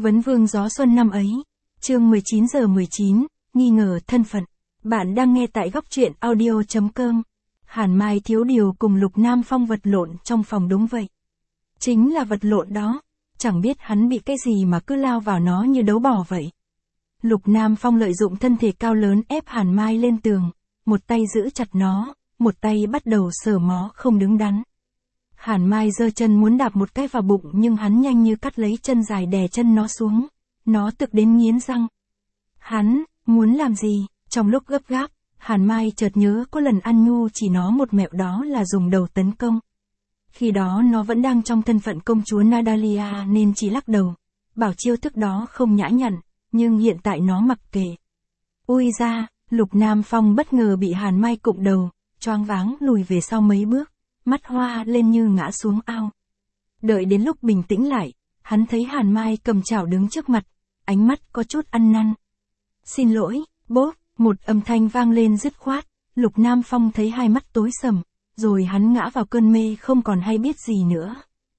Vấn vương gió xuân năm ấy. Chương 19 giờ 19, nghi ngờ thân phận. Bạn đang nghe tại góc truyện audio.com. Hàn Mai thiếu điều cùng Lục Nam Phong vật lộn trong phòng, đúng vậy. Chính là vật lộn đó. Chẳng biết hắn bị cái gì mà cứ lao vào nó như đấu bò vậy. Lục Nam Phong lợi dụng thân thể cao lớn ép Hàn Mai lên tường, một tay giữ chặt nó, một tay bắt đầu sờ mó không đứng đắn. Hàn Mai giơ chân muốn đạp một cái vào bụng nhưng hắn nhanh như cắt lấy chân dài đè chân nó xuống. Nó tức đến nghiến răng. Hắn, muốn làm gì? Trong lúc gấp gáp, Hàn Mai chợt nhớ có lần An Nhu chỉ nó một mẹo, đó là dùng đầu tấn công. Khi đó nó vẫn đang trong thân phận công chúa Nadalia nên chỉ lắc đầu, bảo chiêu thức đó không nhã nhặn, nhưng hiện tại nó mặc kệ. Ui ra, Lục Nam Phong bất ngờ bị Hàn Mai cụng đầu, choáng váng lùi về sau mấy bước, mắt hoa lên như ngã xuống ao. Đợi đến lúc bình tĩnh lại, hắn thấy Hàn Mai cầm chảo đứng trước mặt, ánh mắt có chút ăn năn. Xin lỗi, bốp, một âm thanh vang lên dứt khoát, Lục Nam Phong thấy hai mắt tối sầm, rồi hắn ngã vào cơn mê không còn hay biết gì nữa.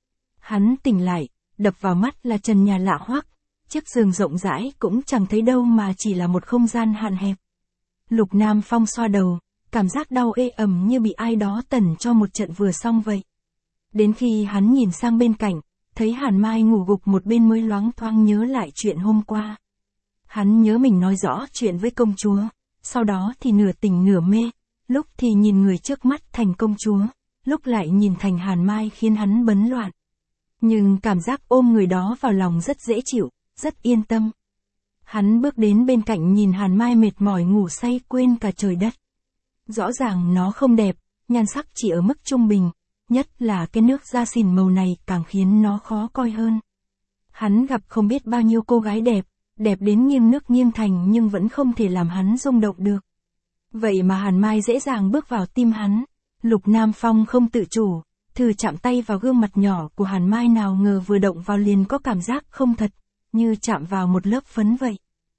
Hắn tỉnh lại, đập vào mắt là trần nhà lạ hoắc, chiếc giường rộng rãi cũng chẳng thấy đâu mà chỉ là một không gian hạn hẹp. Lục Nam Phong xoa đầu, cảm giác đau ê ẩm như bị ai đó tẩn cho một trận vừa xong vậy. Đến khi hắn nhìn sang bên cạnh, thấy Hàn Mai ngủ gục một bên mới loáng thoáng nhớ lại chuyện hôm qua. Hắn nhớ mình nói rõ chuyện với công chúa, sau đó thì nửa tỉnh nửa mê, lúc thì nhìn người trước mắt thành công chúa, lúc lại nhìn thành Hàn Mai khiến hắn bấn loạn. Nhưng cảm giác ôm người đó vào lòng rất dễ chịu, rất yên tâm. Hắn bước đến bên cạnh nhìn Hàn Mai mệt mỏi ngủ say quên cả trời đất. Rõ ràng nó không đẹp, nhan sắc chỉ ở mức trung bình, nhất là cái nước da xỉn màu này càng khiến nó khó coi hơn. Hắn gặp không biết bao nhiêu cô gái đẹp, đẹp đến nghiêng nước nghiêng thành nhưng vẫn không thể làm hắn rung động được. Vậy mà Hàn Mai dễ dàng bước vào tim hắn. Lục Nam Phong không tự chủ, thử chạm tay vào gương mặt nhỏ của Hàn Mai, nào ngờ vừa động vào liền có cảm giác không thật, như chạm vào một lớp phấn vậy.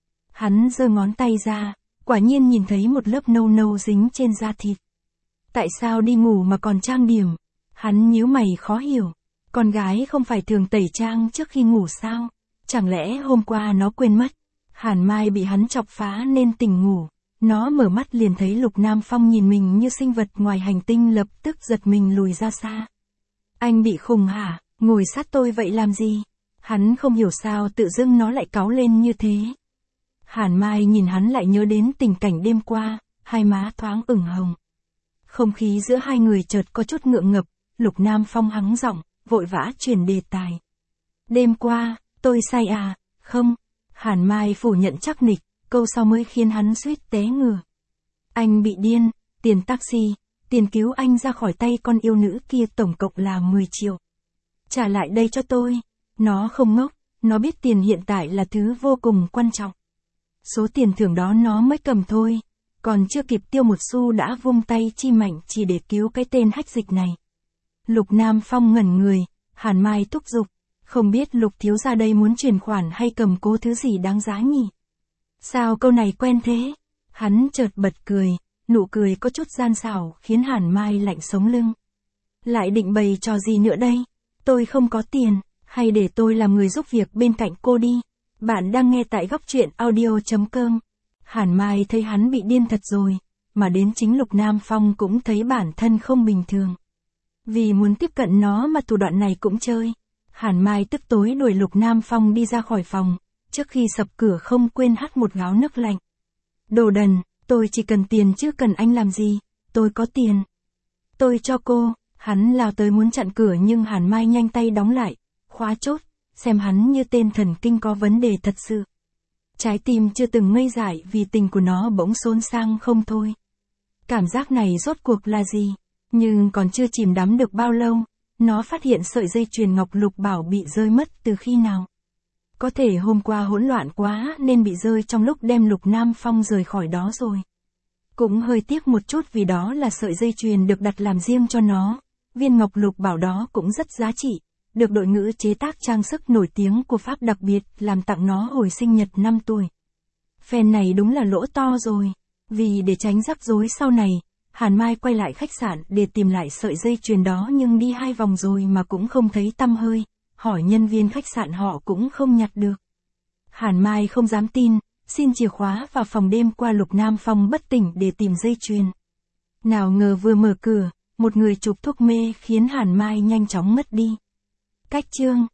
Hắn giơ ngón tay ra, quả nhiên nhìn thấy một lớp nâu nâu dính trên da thịt. Tại sao đi ngủ mà còn trang điểm? Hắn nhíu mày khó hiểu. Con gái không phải thường tẩy trang trước khi ngủ sao? Chẳng lẽ hôm qua nó quên mất? Hàn Mai bị hắn chọc phá nên tỉnh ngủ. Nó mở mắt liền thấy Lục Nam Phong nhìn mình như sinh vật ngoài hành tinh, lập tức giật mình lùi ra xa. Anh bị khùng hả? Ngồi sát tôi vậy làm gì? Hắn không hiểu sao tự dưng nó lại cáu lên như thế. Hàn Mai nhìn hắn lại nhớ đến tình cảnh đêm qua, hai má thoáng ửng hồng. Không khí giữa hai người chợt có chút ngượng ngập, Lục Nam Phong hắng giọng, vội vã chuyển đề tài. Đêm qua, tôi say à? Không. Hàn Mai phủ nhận chắc nịch, câu sau mới khiến hắn suýt té ngửa. Anh bị điên, tiền taxi, tiền cứu anh ra khỏi tay con yêu nữ kia tổng cộng là 10 triệu. Trả lại đây cho tôi. Nó không ngốc, nó biết tiền hiện tại là thứ vô cùng quan trọng. Số tiền thưởng đó nó mới cầm thôi, còn chưa kịp tiêu một xu đã vung tay chi mạnh chỉ để cứu cái tên hách dịch này. Lục Nam Phong ngẩn người, Hàn Mai thúc giục, không biết Lục thiếu gia đây muốn chuyển khoản hay cầm cố thứ gì đáng giá nhỉ? Sao câu này quen thế? Hắn chợt bật cười, nụ cười có chút gian xảo khiến Hàn Mai lạnh sống lưng. Lại định bày trò gì nữa đây? Tôi không có tiền, hay để tôi làm người giúp việc bên cạnh cô đi? Bạn đang nghe tại góc truyện audio.com. Hàn Mai thấy hắn bị điên thật rồi, mà đến chính Lục Nam Phong cũng thấy bản thân không bình thường. Vì muốn tiếp cận nó mà thủ đoạn này cũng chơi. Hàn Mai tức tối đuổi Lục Nam Phong đi ra khỏi phòng, trước khi sập cửa không quên hắt một gáo nước lạnh. Đồ đần, tôi chỉ cần tiền chứ cần anh làm gì, tôi có tiền. Tôi cho cô. Hắn lao tới muốn chặn cửa nhưng Hàn Mai nhanh tay đóng lại, khóa chốt, xem hắn như tên thần kinh có vấn đề thật sự. Trái tim chưa từng ngây dại vì tình của nó bỗng xôn xang không thôi. Cảm giác này rốt cuộc là gì? Nhưng còn chưa chìm đắm được bao lâu, nó phát hiện sợi dây chuyền ngọc lục bảo bị rơi mất từ khi nào. Có thể hôm qua hỗn loạn quá nên bị rơi trong lúc đem Lục Nam Phong rời khỏi đó rồi. Cũng hơi tiếc một chút vì đó là sợi dây chuyền được đặt làm riêng cho nó. Viên ngọc lục bảo đó cũng rất giá trị, được đội ngũ chế tác trang sức nổi tiếng của Pháp đặc biệt làm tặng nó hồi sinh nhật 5 tuổi. Phen này đúng là lỗ to rồi. Vì để tránh rắc rối sau này, Hàn Mai quay lại khách sạn để tìm lại sợi dây chuyền đó nhưng đi 2 vòng rồi mà cũng không thấy tăm hơi, hỏi nhân viên khách sạn họ cũng không nhặt được. Hàn Mai không dám tin, xin chìa khóa vào phòng đêm qua Lục Nam Phong bất tỉnh để tìm dây chuyền. Nào ngờ vừa mở cửa, một người chụp thuốc mê khiến Hàn Mai nhanh chóng ngất đi. Cách chương